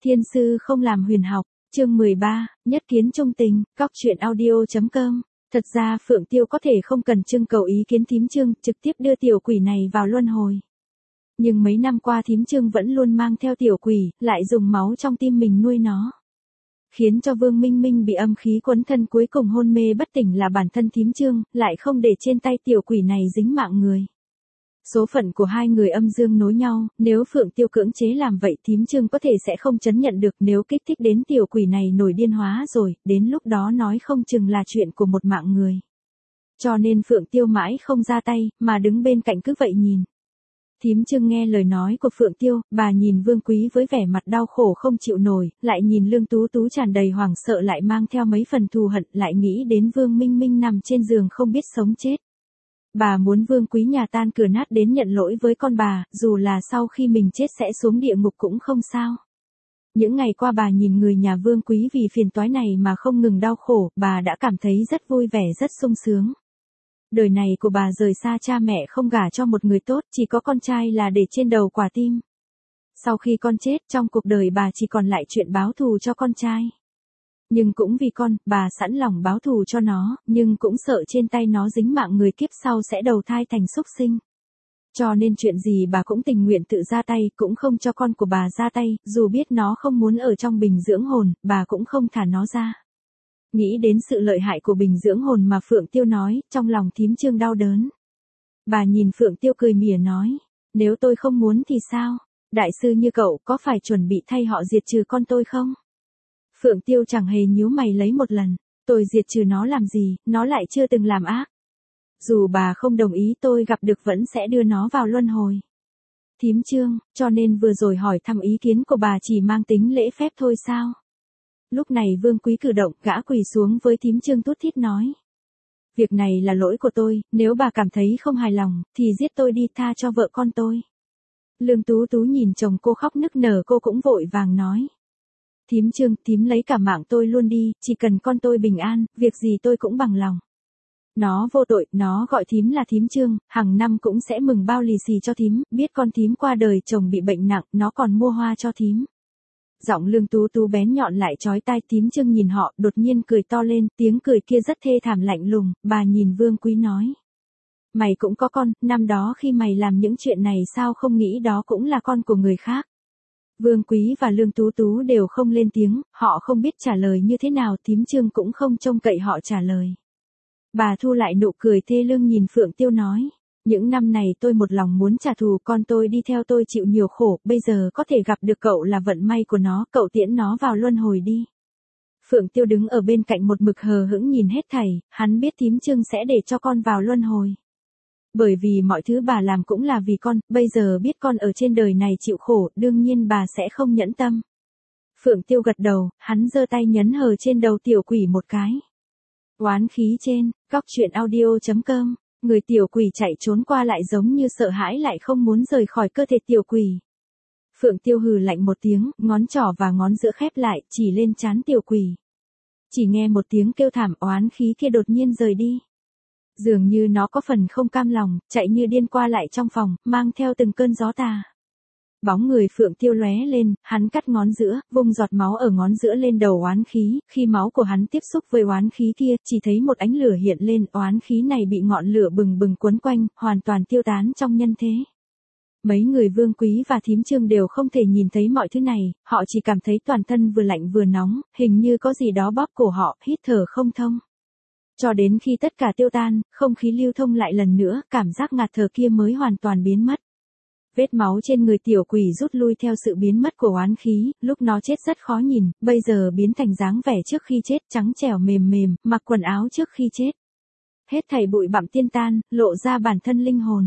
Thiên sư không làm huyền học, chương 13, nhất kiến trung tình, cóc truyện audio.com. Thật ra Phượng Tiêu có thể không cần trưng cầu ý kiến thím Trương, trực tiếp đưa tiểu quỷ này vào luân hồi. Nhưng mấy năm qua thím Trương vẫn luôn mang theo tiểu quỷ, lại dùng máu trong tim mình nuôi nó. Khiến cho Vương Minh Minh bị âm khí quấn thân cuối cùng hôn mê bất tỉnh là bản thân thím Trương, lại không để trên tay tiểu quỷ này dính mạng người. Số phận của hai người âm dương nối nhau, nếu Phượng Tiêu cưỡng chế làm vậy thím Trương có thể sẽ không trấn nhận được, nếu kích thích đến tiểu quỷ này nổi điên hóa rồi, đến lúc đó nói không chừng là chuyện của một mạng người. Cho nên Phượng Tiêu mãi không ra tay, mà đứng bên cạnh cứ vậy nhìn. Thím Trương nghe lời nói của Phượng Tiêu, bà nhìn Vương Quý với vẻ mặt đau khổ không chịu nổi, lại nhìn Lương Tú Tú tràn đầy hoảng sợ lại mang theo mấy phần thù hận, lại nghĩ đến Vương Minh Minh nằm trên giường không biết sống chết. Bà muốn Vương Quý nhà tan cửa nát đến nhận lỗi với con bà, dù là sau khi mình chết sẽ xuống địa ngục cũng không sao. Những ngày qua bà nhìn người nhà Vương Quý vì phiền toái này mà không ngừng đau khổ, bà đã cảm thấy rất vui vẻ rất sung sướng. Đời này của bà rời xa cha mẹ không gả cho một người tốt, chỉ có con trai là để trên đầu quả tim. Sau khi con chết, trong cuộc đời bà chỉ còn lại chuyện báo thù cho con trai. Nhưng cũng vì con, bà sẵn lòng báo thù cho nó, nhưng cũng sợ trên tay nó dính mạng người kiếp sau sẽ đầu thai thành súc sinh. Cho nên chuyện gì bà cũng tình nguyện tự ra tay, cũng không cho con của bà ra tay, dù biết nó không muốn ở trong bình dưỡng hồn, bà cũng không thả nó ra. Nghĩ đến sự lợi hại của bình dưỡng hồn mà Phượng Tiêu nói, trong lòng thím Trương đau đớn. Bà nhìn Phượng Tiêu cười mỉa nói, nếu tôi không muốn thì sao? Đại sư như cậu có phải chuẩn bị thay họ diệt trừ con tôi không? Phượng Tiêu chẳng hề nhíu mày lấy một lần, tôi diệt trừ nó làm gì, nó lại chưa từng làm ác. Dù bà không đồng ý tôi gặp được vẫn sẽ đưa nó vào luân hồi. Thím Trương, cho nên vừa rồi hỏi thăm ý kiến của bà chỉ mang tính lễ phép thôi sao? Lúc này Vương Quý cử động, gã quỳ xuống với thím Trương tút thít nói. Việc này là lỗi của tôi, nếu bà cảm thấy không hài lòng, thì giết tôi đi, tha cho vợ con tôi. Lương Tú Tú nhìn chồng cô khóc nức nở, cô cũng vội vàng nói. Thím Trương, thím lấy cả mạng tôi luôn đi, chỉ cần con tôi bình an, việc gì tôi cũng bằng lòng. Nó vô tội, nó gọi thím là thím Trương, hàng năm cũng sẽ mừng bao lì xì cho thím, biết con thím qua đời chồng bị bệnh nặng, nó còn mua hoa cho thím. Giọng Lương Tú Tú bén nhọn lại chói tai, thím Trương nhìn họ, đột nhiên cười to lên, tiếng cười kia rất thê thảm lạnh lùng, bà nhìn Vương Quý nói. Mày cũng có con, năm đó khi mày làm những chuyện này sao không nghĩ đó cũng là con của người khác. Vương Quý và Lương Tú Tú đều không lên tiếng, họ không biết trả lời như thế nào, thím Trương cũng không trông cậy họ trả lời. Bà thu lại nụ cười thê lương nhìn Phượng Tiêu nói, những năm này tôi một lòng muốn trả thù, con tôi đi theo tôi chịu nhiều khổ, bây giờ có thể gặp được cậu là vận may của nó, cậu tiễn nó vào luân hồi đi. Phượng Tiêu đứng ở bên cạnh một mực hờ hững nhìn hết thảy, hắn biết thím Trương sẽ để cho con vào luân hồi. Bởi vì mọi thứ bà làm cũng là vì con, bây giờ biết con ở trên đời này chịu khổ, đương nhiên bà sẽ không nhẫn tâm. Phượng Tiêu gật đầu, hắn giơ tay nhấn hờ trên đầu tiểu quỷ một cái. Oán khí trên, cóc truyện audio.com, người tiểu quỷ chạy trốn qua lại giống như sợ hãi lại không muốn rời khỏi cơ thể tiểu quỷ. Phượng Tiêu hừ lạnh một tiếng, ngón trỏ và ngón giữa khép lại, chỉ lên trán tiểu quỷ. Chỉ nghe một tiếng kêu thảm, oán khí kia đột nhiên rời đi. Dường như nó có phần không cam lòng, chạy như điên qua lại trong phòng, mang theo từng cơn gió tà. Bóng người Phượng Tiêu lóe lên, hắn cắt ngón giữa, vung giọt máu ở ngón giữa lên đầu oán khí, khi máu của hắn tiếp xúc với oán khí kia, chỉ thấy một ánh lửa hiện lên, oán khí này bị ngọn lửa bừng bừng quấn quanh, hoàn toàn tiêu tán trong nhân thế. Mấy người Vương Quý và thím Trương đều không thể nhìn thấy mọi thứ này, họ chỉ cảm thấy toàn thân vừa lạnh vừa nóng, hình như có gì đó bóp cổ họ, hít thở không thông. Cho đến khi tất cả tiêu tan, không khí lưu thông lại lần nữa, cảm giác ngạt thở kia mới hoàn toàn biến mất. Vết máu trên người tiểu quỷ rút lui theo sự biến mất của oán khí, lúc nó chết rất khó nhìn, bây giờ biến thành dáng vẻ trước khi chết, trắng trẻo mềm mềm, mặc quần áo trước khi chết. Hết thảy bụi bặm tiên tan, lộ ra bản thân linh hồn.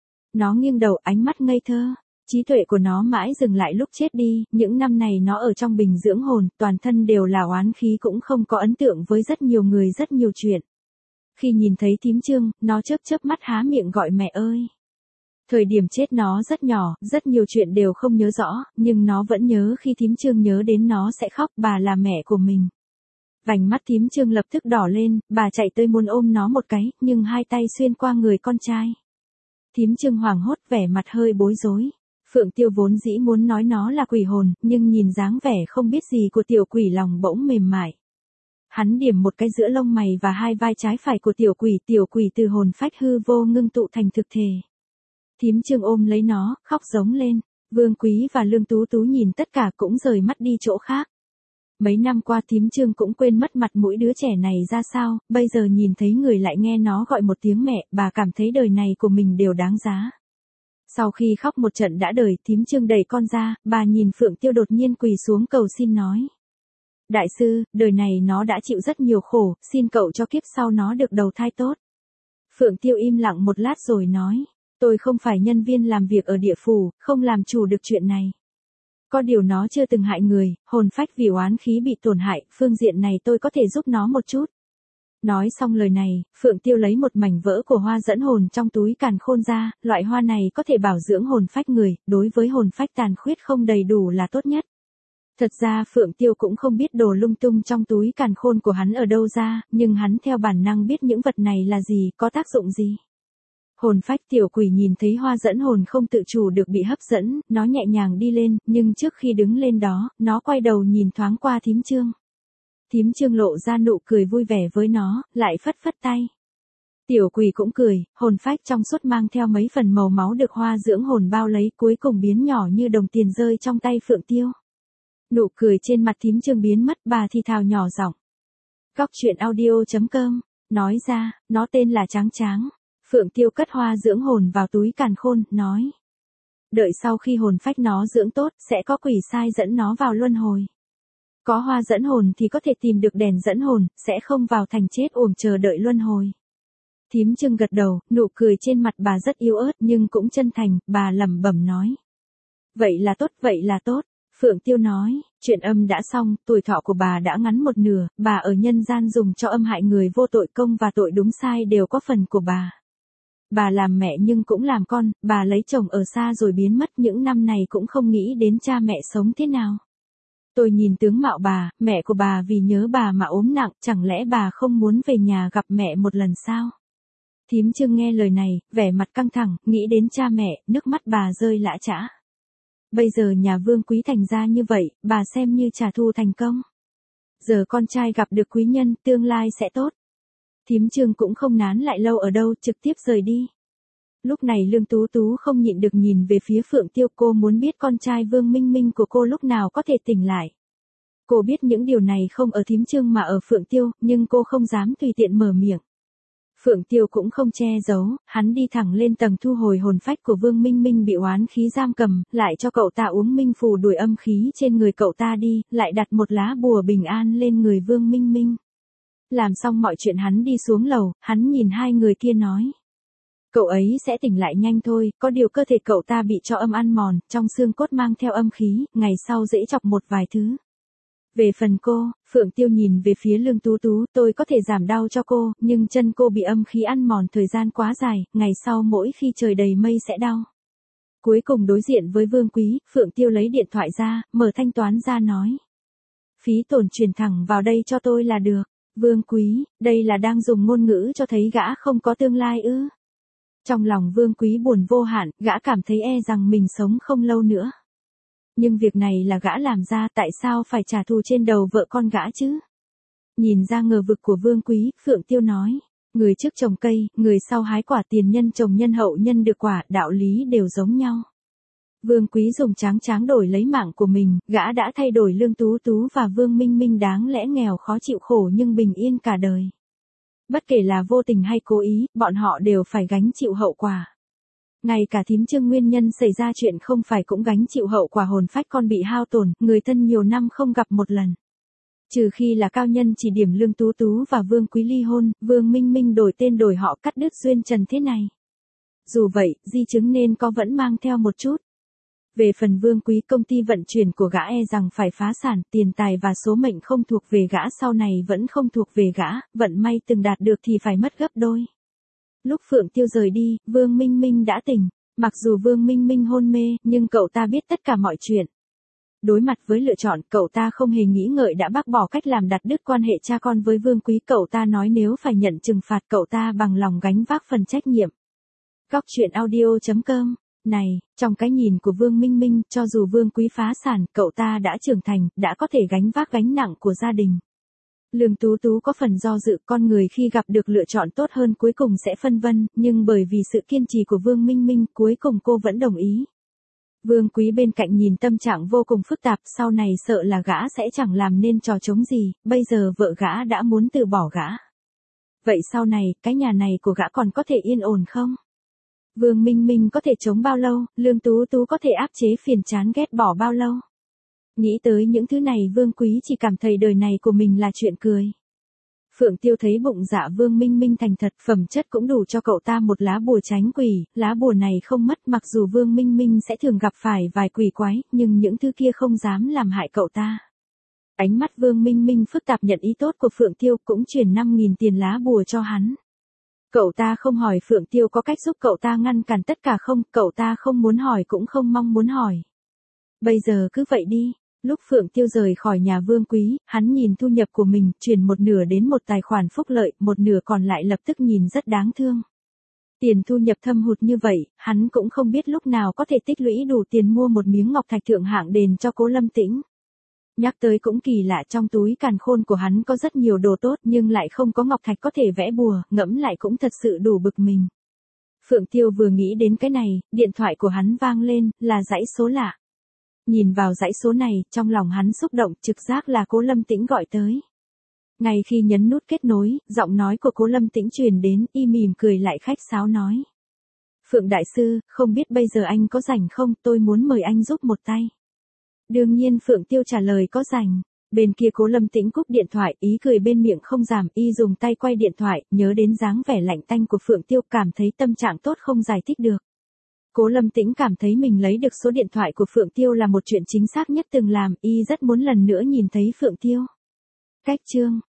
Nó nghiêng đầu, ánh mắt ngây thơ. Trí tuệ của nó mãi dừng lại lúc chết đi, những năm này nó ở trong bình dưỡng hồn, toàn thân đều là oán khí, cũng không có ấn tượng với rất nhiều người rất nhiều chuyện. Khi nhìn thấy thím Trương, nó chớp mắt há miệng gọi mẹ ơi. Thời điểm chết nó rất nhỏ, rất nhiều chuyện đều không nhớ rõ, nhưng nó vẫn nhớ khi thím Trương nhớ đến nó sẽ khóc, bà là mẹ của mình. Vành mắt thím Trương lập tức đỏ lên, bà chạy tới muốn ôm nó một cái, nhưng hai tay xuyên qua người con trai. Thím Trương hoảng hốt, vẻ mặt hơi bối rối. Phượng Tiêu vốn dĩ muốn nói nó là quỷ hồn, nhưng nhìn dáng vẻ không biết gì của tiểu quỷ lòng bỗng mềm mại. Hắn điểm một cái giữa lông mày và hai vai trái phải của tiểu quỷ từ hồn phách hư vô ngưng tụ thành thực thể. Thím Trương ôm lấy nó, khóc giống lên. Vương Quý và Lương Tú Tú nhìn tất cả cũng rời mắt đi chỗ khác. Mấy năm qua thím Trương cũng quên mất mặt mũi đứa trẻ này ra sao, bây giờ nhìn thấy người lại nghe nó gọi một tiếng mẹ, bà cảm thấy đời này của mình đều đáng giá. Sau khi khóc một trận đã đời, thím Trương đẩy con ra, bà nhìn Phượng Tiêu đột nhiên quỳ xuống cầu xin nói. Đại sư, đời này nó đã chịu rất nhiều khổ, xin cậu cho kiếp sau nó được đầu thai tốt. Phượng Tiêu im lặng một lát rồi nói, tôi không phải nhân viên làm việc ở địa phủ, không làm chủ được chuyện này. Có điều nó chưa từng hại người, hồn phách vì oán khí bị tổn hại, phương diện này tôi có thể giúp nó một chút. Nói xong lời này, Phượng Tiêu lấy một mảnh vỡ của hoa dẫn hồn trong túi càn khôn ra, loại hoa này có thể bảo dưỡng hồn phách người, đối với hồn phách tàn khuyết không đầy đủ là tốt nhất. Thật ra Phượng Tiêu cũng không biết đồ lung tung trong túi càn khôn của hắn ở đâu ra, nhưng hắn theo bản năng biết những vật này là gì, có tác dụng gì. Hồn phách tiểu quỷ nhìn thấy hoa dẫn hồn không tự chủ được bị hấp dẫn, nó nhẹ nhàng đi lên, nhưng trước khi đứng lên đó, nó quay đầu nhìn thoáng qua thím Trương. Thím Trương lộ ra nụ cười vui vẻ với nó, lại phất phất tay. Tiểu quỷ cũng cười, hồn phách trong suốt mang theo mấy phần màu máu được hoa dưỡng hồn bao lấy, cuối cùng biến nhỏ như đồng tiền rơi trong tay Phượng Tiêu. Nụ cười trên mặt thím Trương biến mất, bà thì thào nhỏ giọng. Góc truyện audio.com, nói ra, nó tên là Tráng Tráng. Phượng Tiêu cất hoa dưỡng hồn vào túi càn khôn, nói. Đợi sau khi hồn phách nó dưỡng tốt, sẽ có quỷ sai dẫn nó vào luân hồi. Có hoa dẫn hồn thì có thể tìm được đèn dẫn hồn, sẽ không vào thành chết uổng chờ đợi luân hồi. Thím Trương gật đầu, nụ cười trên mặt bà rất yếu ớt nhưng cũng chân thành, bà lẩm bẩm nói. Vậy là tốt. Phượng Tiêu nói, chuyện âm đã xong, tuổi thọ của bà đã ngắn một nửa, bà ở nhân gian dùng cho âm hại người vô tội, công và tội đúng sai đều có phần của bà. Bà làm mẹ nhưng cũng làm con, bà lấy chồng ở xa rồi biến mất, những năm này cũng không nghĩ đến cha mẹ sống thế nào. Tôi nhìn tướng mạo bà, mẹ của bà vì nhớ bà mà ốm nặng, chẳng lẽ bà không muốn về nhà gặp mẹ một lần sao? Thím Trương nghe lời này, vẻ mặt căng thẳng, nghĩ đến cha mẹ, nước mắt bà rơi lã chã. Bây giờ nhà Vương Quý thành ra như vậy, bà xem như trả thù thành công. Giờ con trai gặp được quý nhân, tương lai sẽ tốt. Thím Trương cũng không nán lại lâu ở đâu, trực tiếp rời đi. Lúc này Lương Tú Tú không nhịn được nhìn về phía Phượng Tiêu, cô muốn biết con trai Vương Minh Minh của cô lúc nào có thể tỉnh lại. Cô biết những điều này không ở thím Trương mà ở Phượng Tiêu, nhưng cô không dám tùy tiện mở miệng. Phượng Tiêu cũng không che giấu, hắn đi thẳng lên tầng thu hồi hồn phách của Vương Minh Minh bị oán khí giam cầm, lại cho cậu ta uống minh phù đuổi âm khí trên người cậu ta đi, lại đặt một lá bùa bình an lên người Vương Minh Minh. Làm xong mọi chuyện hắn đi xuống lầu, hắn nhìn hai người kia nói. Cậu ấy sẽ tỉnh lại nhanh thôi, có điều cơ thể cậu ta bị cho âm ăn mòn, trong xương cốt mang theo âm khí, ngày sau dễ chọc một vài thứ. Về phần cô, Phượng Tiêu nhìn về phía Lương Tú Tú, tôi có thể giảm đau cho cô, nhưng chân cô bị âm khí ăn mòn thời gian quá dài, ngày sau mỗi khi trời đầy mây sẽ đau. Cuối cùng đối diện với Vương Quý, Phượng Tiêu lấy điện thoại ra, mở thanh toán ra nói. Phí tổn chuyển thẳng vào đây cho tôi là được. Vương Quý, đây là đang dùng ngôn ngữ cho thấy gã không có tương lai ư? Trong lòng Vương Quý buồn vô hạn, gã cảm thấy e rằng mình sống không lâu nữa. Nhưng việc này là gã làm ra, tại sao phải trả thù trên đầu vợ con gã chứ? Nhìn ra ngờ vực của Vương Quý, Phượng Tiêu nói, người trước trồng cây, người sau hái quả, tiền nhân trồng nhân hậu nhân được quả, đạo lý đều giống nhau. Vương Quý dùng Tráng Tráng đổi lấy mạng của mình, gã đã thay đổi Lương Tú Tú và Vương Minh Minh đáng lẽ nghèo khó chịu khổ nhưng bình yên cả đời. Bất kể là vô tình hay cố ý, bọn họ đều phải gánh chịu hậu quả. Ngay cả thím Trương nguyên nhân xảy ra chuyện không phải cũng gánh chịu hậu quả hồn phách con bị hao tổn, người thân nhiều năm không gặp một lần. Trừ khi là cao nhân chỉ điểm Lương Tú Tú và Vương Quý ly hôn, Vương Minh Minh đổi tên đổi họ cắt đứt duyên trần thế này. Dù vậy, di chứng nên có vẫn mang theo một chút. Về phần Vương Quý, công ty vận chuyển của gã e rằng phải phá sản, tiền tài và số mệnh không thuộc về gã sau này vẫn không thuộc về gã, vận may từng đạt được thì phải mất gấp đôi. Lúc Phượng Tiêu rời đi, Vương Minh Minh đã tỉnh, mặc dù Vương Minh Minh hôn mê, nhưng cậu ta biết tất cả mọi chuyện. Đối mặt với lựa chọn, cậu ta không hề nghĩ ngợi đã bác bỏ cách làm đặt đứt quan hệ cha con với Vương Quý, cậu ta nói nếu phải nhận trừng phạt cậu ta bằng lòng gánh vác phần trách nhiệm. Góc truyện audio.com Này, trong cái nhìn của Vương Minh Minh, cho dù Vương Quý phá sản, cậu ta đã trưởng thành, đã có thể gánh vác gánh nặng của gia đình. Lương Tú Tú có phần do dự, con người khi gặp được lựa chọn tốt hơn cuối cùng sẽ phân vân, nhưng bởi vì sự kiên trì của Vương Minh Minh, cuối cùng cô vẫn đồng ý. Vương Quý bên cạnh nhìn tâm trạng vô cùng phức tạp, sau này sợ là gã sẽ chẳng làm nên trò trống gì, bây giờ vợ gã đã muốn từ bỏ gã. Vậy sau này, cái nhà này của gã còn có thể yên ổn không? Vương Minh Minh có thể chống bao lâu, Lương Tú Tú có thể áp chế phiền chán ghét bỏ bao lâu? Nghĩ tới những thứ này Vương Quý chỉ cảm thấy đời này của mình là chuyện cười. Phượng Tiêu thấy bụng dạ Vương Minh Minh thành thật, phẩm chất cũng đủ cho cậu ta một lá bùa tránh quỷ, lá bùa này không mất, mặc dù Vương Minh Minh sẽ thường gặp phải vài quỷ quái, nhưng những thứ kia không dám làm hại cậu ta. Ánh mắt Vương Minh Minh phức tạp nhận ý tốt của Phượng Tiêu, cũng chuyển 5.000 tiền lá bùa cho hắn. Cậu ta không hỏi Phượng Tiêu có cách giúp cậu ta ngăn cản tất cả không, cậu ta không muốn hỏi cũng không mong muốn hỏi. Bây giờ cứ vậy đi. Lúc Phượng Tiêu rời khỏi nhà Vương Quý, hắn nhìn thu nhập của mình, chuyển một nửa đến một tài khoản phúc lợi, một nửa còn lại lập tức nhìn rất đáng thương. Tiền thu nhập thâm hụt như vậy, hắn cũng không biết lúc nào có thể tích lũy đủ tiền mua một miếng ngọc thạch thượng hạng đền cho Cố Lâm Tĩnh. Nhắc tới cũng kỳ lạ, trong túi càn khôn của hắn có rất nhiều đồ tốt nhưng lại không có ngọc thạch có thể vẽ bùa, ngẫm lại cũng thật sự đủ bực mình. Phượng Tiêu vừa nghĩ đến cái này, điện thoại của hắn vang lên, là dãy số lạ. Nhìn vào dãy số này, trong lòng hắn xúc động, trực giác là Cố Lâm Tĩnh gọi tới. Ngay khi nhấn nút kết nối, giọng nói của Cố Lâm Tĩnh truyền đến, y mỉm cười lại khách sáo nói. Phượng Đại Sư, không biết bây giờ anh có rảnh không, tôi muốn mời anh giúp một tay. Đương nhiên Phượng Tiêu trả lời có rảnh. Bên kia Cố Lâm Tĩnh cúp điện thoại, ý cười bên miệng không giảm, y dùng tay quay điện thoại, nhớ đến dáng vẻ lạnh tanh của Phượng Tiêu, cảm thấy tâm trạng tốt không giải thích được. Cố Lâm Tĩnh cảm thấy mình lấy được số điện thoại của Phượng Tiêu là một chuyện chính xác nhất từng làm, y rất muốn lần nữa nhìn thấy Phượng Tiêu. Cách chương